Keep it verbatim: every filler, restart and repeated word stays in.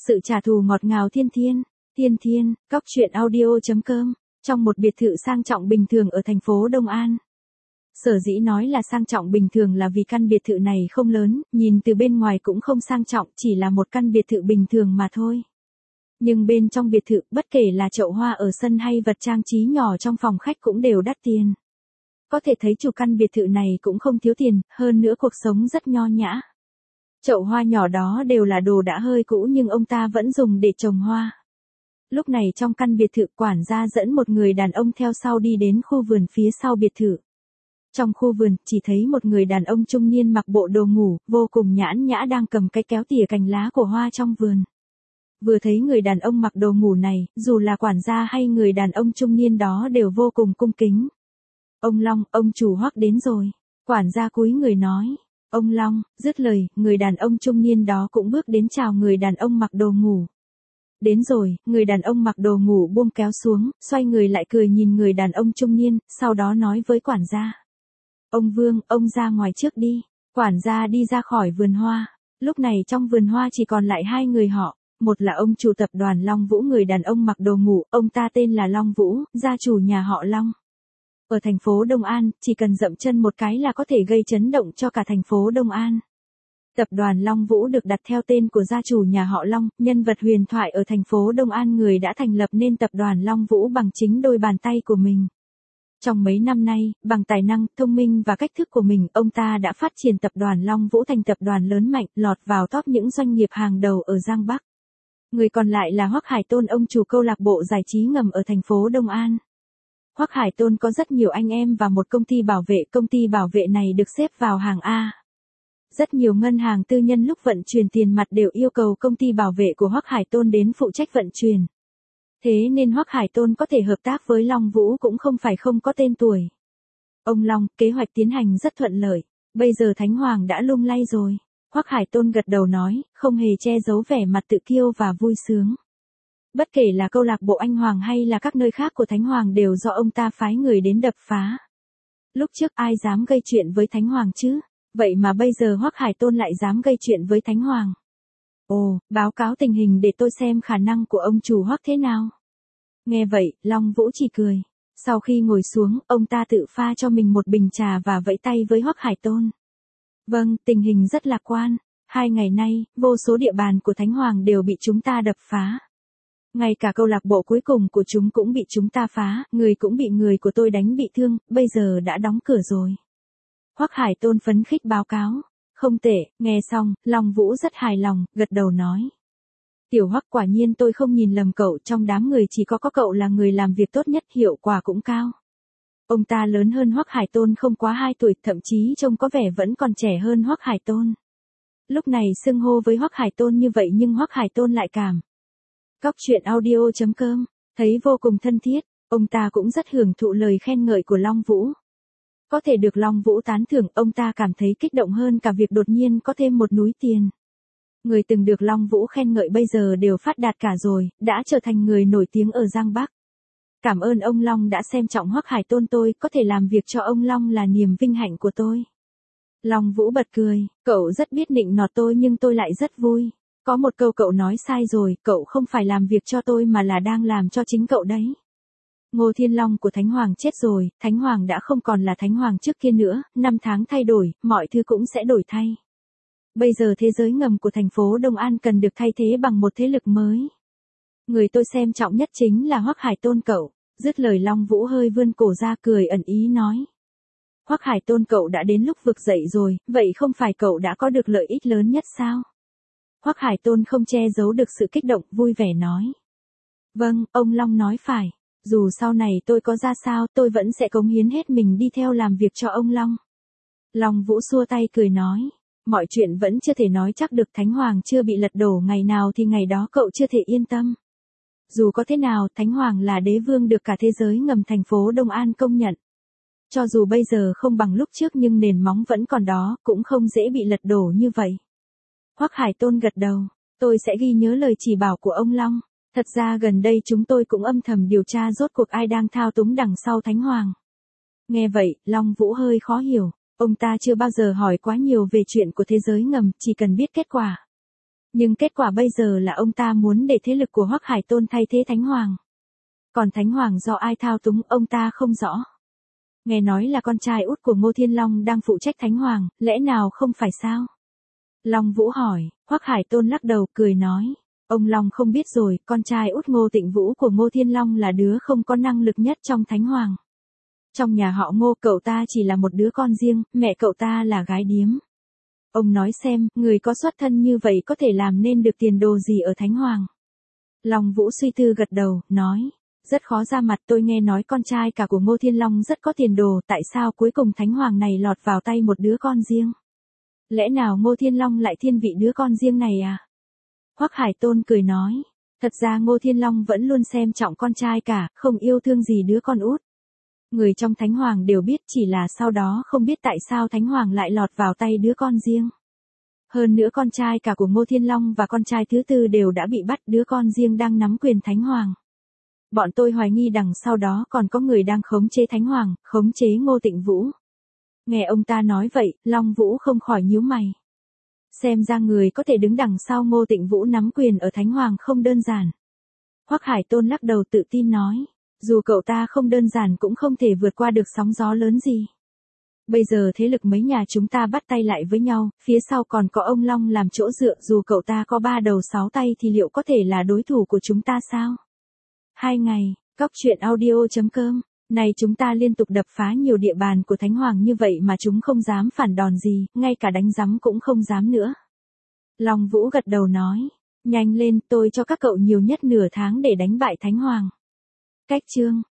Sự trả thù ngọt ngào thiên thiên, thiên thiên, cóc truyện audio chấm com, trong một biệt thự sang trọng bình thường ở thành phố Đông An. Sở dĩ nói là sang trọng bình thường là vì căn biệt thự này không lớn, nhìn từ bên ngoài cũng không sang trọng, chỉ là một căn biệt thự bình thường mà thôi. Nhưng bên trong biệt thự, bất kể là chậu hoa ở sân hay vật trang trí nhỏ trong phòng khách cũng đều đắt tiền. Có thể thấy chủ căn biệt thự này cũng không thiếu tiền, hơn nữa cuộc sống rất nho nhã. Chậu hoa nhỏ đó đều là đồ đã hơi cũ nhưng ông ta vẫn dùng để trồng hoa. Lúc này trong căn biệt thự, quản gia dẫn một người đàn ông theo sau đi đến khu vườn phía sau biệt thự. Trong khu vườn, chỉ thấy một người đàn ông trung niên mặc bộ đồ ngủ, vô cùng nhãn nhã đang cầm cái kéo tỉa cành lá của hoa trong vườn. Vừa thấy người đàn ông mặc đồ ngủ này, dù là quản gia hay người đàn ông trung niên đó đều vô cùng cung kính. Ông Long, ông chủ Hoắc đến rồi. Quản gia cúi người nói. Ông Long, dứt lời, người đàn ông trung niên đó cũng bước đến chào người đàn ông mặc đồ ngủ. Đến rồi, người đàn ông mặc đồ ngủ buông kéo xuống, xoay người lại cười nhìn người đàn ông trung niên, sau đó nói với quản gia. Ông Vương, ông ra ngoài trước đi. Quản gia đi ra khỏi vườn hoa. Lúc này trong vườn hoa chỉ còn lại hai người họ. Một là ông chủ tập đoàn Long Vũ, người đàn ông mặc đồ ngủ, ông ta tên là Long Vũ, gia chủ nhà họ Long. Ở thành phố Đông An, chỉ cần dậm chân một cái là có thể gây chấn động cho cả thành phố Đông An. Tập đoàn Long Vũ được đặt theo tên của gia chủ nhà họ Long, nhân vật huyền thoại ở thành phố Đông An, người đã thành lập nên tập đoàn Long Vũ bằng chính đôi bàn tay của mình. Trong mấy năm nay, bằng tài năng, thông minh và cách thức của mình, ông ta đã phát triển tập đoàn Long Vũ thành tập đoàn lớn mạnh, lọt vào top những doanh nghiệp hàng đầu ở Giang Bắc. Người còn lại là Hoắc Hải Tôn, ông chủ câu lạc bộ giải trí ngầm ở thành phố Đông An. Hoắc Hải Tôn có rất nhiều anh em và một công ty bảo vệ, công ty bảo vệ này được xếp vào hàng A. Rất nhiều ngân hàng tư nhân lúc vận chuyển tiền mặt đều yêu cầu công ty bảo vệ của Hoắc Hải Tôn đến phụ trách vận chuyển. Thế nên Hoắc Hải Tôn có thể hợp tác với Long Vũ cũng không phải không có tên tuổi. Ông Long, kế hoạch tiến hành rất thuận lợi, bây giờ Thánh Hoàng đã lung lay rồi. Hoắc Hải Tôn gật đầu nói, không hề che giấu vẻ mặt tự kiêu và vui sướng. Bất kể là câu lạc bộ Anh Hoàng hay là các nơi khác của Thánh Hoàng đều do ông ta phái người đến đập phá. Lúc trước ai dám gây chuyện với Thánh Hoàng chứ? Vậy mà bây giờ Hoắc Hải Tôn lại dám gây chuyện với Thánh Hoàng. Ồ, báo cáo tình hình để tôi xem khả năng của ông chủ Hoắc thế nào. Nghe vậy, Long Vũ chỉ cười. Sau khi ngồi xuống, ông ta tự pha cho mình một bình trà và vẫy tay với Hoắc Hải Tôn. Vâng, tình hình rất lạc quan. Hai ngày nay, vô số địa bàn của Thánh Hoàng đều bị chúng ta đập phá. Ngay cả câu lạc bộ cuối cùng của chúng cũng bị chúng ta phá, người cũng bị người của tôi đánh bị thương, bây giờ đã đóng cửa rồi. Hoắc Hải Tôn phấn khích báo cáo. Không tệ, nghe xong, Long Vũ rất hài lòng, gật đầu nói. Tiểu Hoắc, quả nhiên tôi không nhìn lầm cậu, trong đám người chỉ có có cậu là người làm việc tốt nhất, hiệu quả cũng cao. Ông ta lớn hơn Hoắc Hải Tôn không quá hai tuổi, thậm chí trông có vẻ vẫn còn trẻ hơn Hoắc Hải Tôn. Lúc này xưng hô với Hoắc Hải Tôn như vậy nhưng Hoắc Hải Tôn lại cảm. Cóc truyện audio chấm com, thấy vô cùng thân thiết, ông ta cũng rất hưởng thụ lời khen ngợi của Long Vũ. Có thể được Long Vũ tán thưởng, ông ta cảm thấy kích động hơn cả việc đột nhiên có thêm một núi tiền. Người từng được Long Vũ khen ngợi bây giờ đều phát đạt cả rồi, đã trở thành người nổi tiếng ở Giang Bắc. Cảm ơn ông Long đã xem trọng Hoắc Hải Tôn tôi, có thể làm việc cho ông Long là niềm vinh hạnh của tôi. Long Vũ bật cười, cậu rất biết nịnh nọt tôi nhưng tôi lại rất vui. Có một câu cậu nói sai rồi, cậu không phải làm việc cho tôi mà là đang làm cho chính cậu đấy. Ngô Thiên Long của Thánh Hoàng chết rồi, Thánh Hoàng đã không còn là Thánh Hoàng trước kia nữa, năm tháng thay đổi, mọi thứ cũng sẽ đổi thay. Bây giờ thế giới ngầm của thành phố Đông An cần được thay thế bằng một thế lực mới. Người tôi xem trọng nhất chính là Hoắc Hải Tôn cậu. Dứt lời, Long Vũ hơi vươn cổ ra cười ẩn ý nói. Hoắc Hải Tôn cậu đã đến lúc vực dậy rồi, vậy không phải cậu đã có được lợi ích lớn nhất sao? Hoắc Hải Tôn không che giấu được sự kích động, vui vẻ nói. Vâng, ông Long nói phải. Dù sau này tôi có ra sao, tôi vẫn sẽ cống hiến hết mình đi theo làm việc cho ông Long. Long Vũ xua tay cười nói. Mọi chuyện vẫn chưa thể nói chắc được, Thánh Hoàng chưa bị lật đổ ngày nào thì ngày đó cậu chưa thể yên tâm. Dù có thế nào, Thánh Hoàng là đế vương được cả thế giới ngầm thành phố Đông An công nhận. Cho dù bây giờ không bằng lúc trước nhưng nền móng vẫn còn đó, cũng không dễ bị lật đổ như vậy. Hoắc Hải Tôn gật đầu, tôi sẽ ghi nhớ lời chỉ bảo của ông Long. Thật ra gần đây chúng tôi cũng âm thầm điều tra rốt cuộc ai đang thao túng đằng sau Thánh Hoàng. Nghe vậy, Long Vũ hơi khó hiểu. Ông ta chưa bao giờ hỏi quá nhiều về chuyện của thế giới ngầm, chỉ cần biết kết quả. Nhưng kết quả bây giờ là ông ta muốn để thế lực của Hoắc Hải Tôn thay thế Thánh Hoàng. Còn Thánh Hoàng do ai thao túng ông ta không rõ. Nghe nói là con trai út của Ngô Thiên Long đang phụ trách Thánh Hoàng, lẽ nào không phải sao? Long Vũ hỏi, Hoắc Hải Tôn lắc đầu cười nói. Ông Long không biết rồi, con trai út Ngô Tịnh Vũ của Ngô Thiên Long là đứa không có năng lực nhất trong Thánh Hoàng. Trong nhà họ Ngô cậu ta chỉ là một đứa con riêng, mẹ cậu ta là gái điếm. Ông nói xem, người có xuất thân như vậy có thể làm nên được tiền đồ gì ở Thánh Hoàng? Long Vũ suy tư gật đầu, nói. Rất khó ra mặt, tôi nghe nói con trai cả của Ngô Thiên Long rất có tiền đồ, tại sao cuối cùng Thánh Hoàng này lọt vào tay một đứa con riêng? Lẽ nào Ngô Thiên Long lại thiên vị đứa con riêng này à? Hoắc Hải Tôn cười nói. Thật ra Ngô Thiên Long vẫn luôn xem trọng con trai cả, không yêu thương gì đứa con út. Người trong Thánh Hoàng đều biết, chỉ là sau đó không biết tại sao Thánh Hoàng lại lọt vào tay đứa con riêng. Hơn nữa con trai cả của Ngô Thiên Long và con trai thứ tư đều đã bị bắt, đứa con riêng đang nắm quyền Thánh Hoàng. Bọn tôi hoài nghi đằng sau đó còn có người đang khống chế Thánh Hoàng, khống chế Ngô Tịnh Vũ. Nghe ông ta nói vậy, Long Vũ không khỏi nhíu mày. Xem ra người có thể đứng đằng sau Ngô Tịnh Vũ nắm quyền ở Thánh Hoàng không đơn giản. Hoắc Hải Tôn lắc đầu tự tin nói. Dù cậu ta không đơn giản cũng không thể vượt qua được sóng gió lớn gì. Bây giờ thế lực mấy nhà chúng ta bắt tay lại với nhau, phía sau còn có ông Long làm chỗ dựa, dù cậu ta có ba đầu sáu tay thì liệu có thể là đối thủ của chúng ta sao? Hai ngày, Cóc truyện audio chấm com, này chúng ta liên tục đập phá nhiều địa bàn của Thánh Hoàng như vậy mà chúng không dám phản đòn gì, ngay cả đánh giấm cũng không dám nữa. Long Vũ gật đầu nói, nhanh lên, tôi cho các cậu nhiều nhất nửa tháng để đánh bại Thánh Hoàng. Cách chương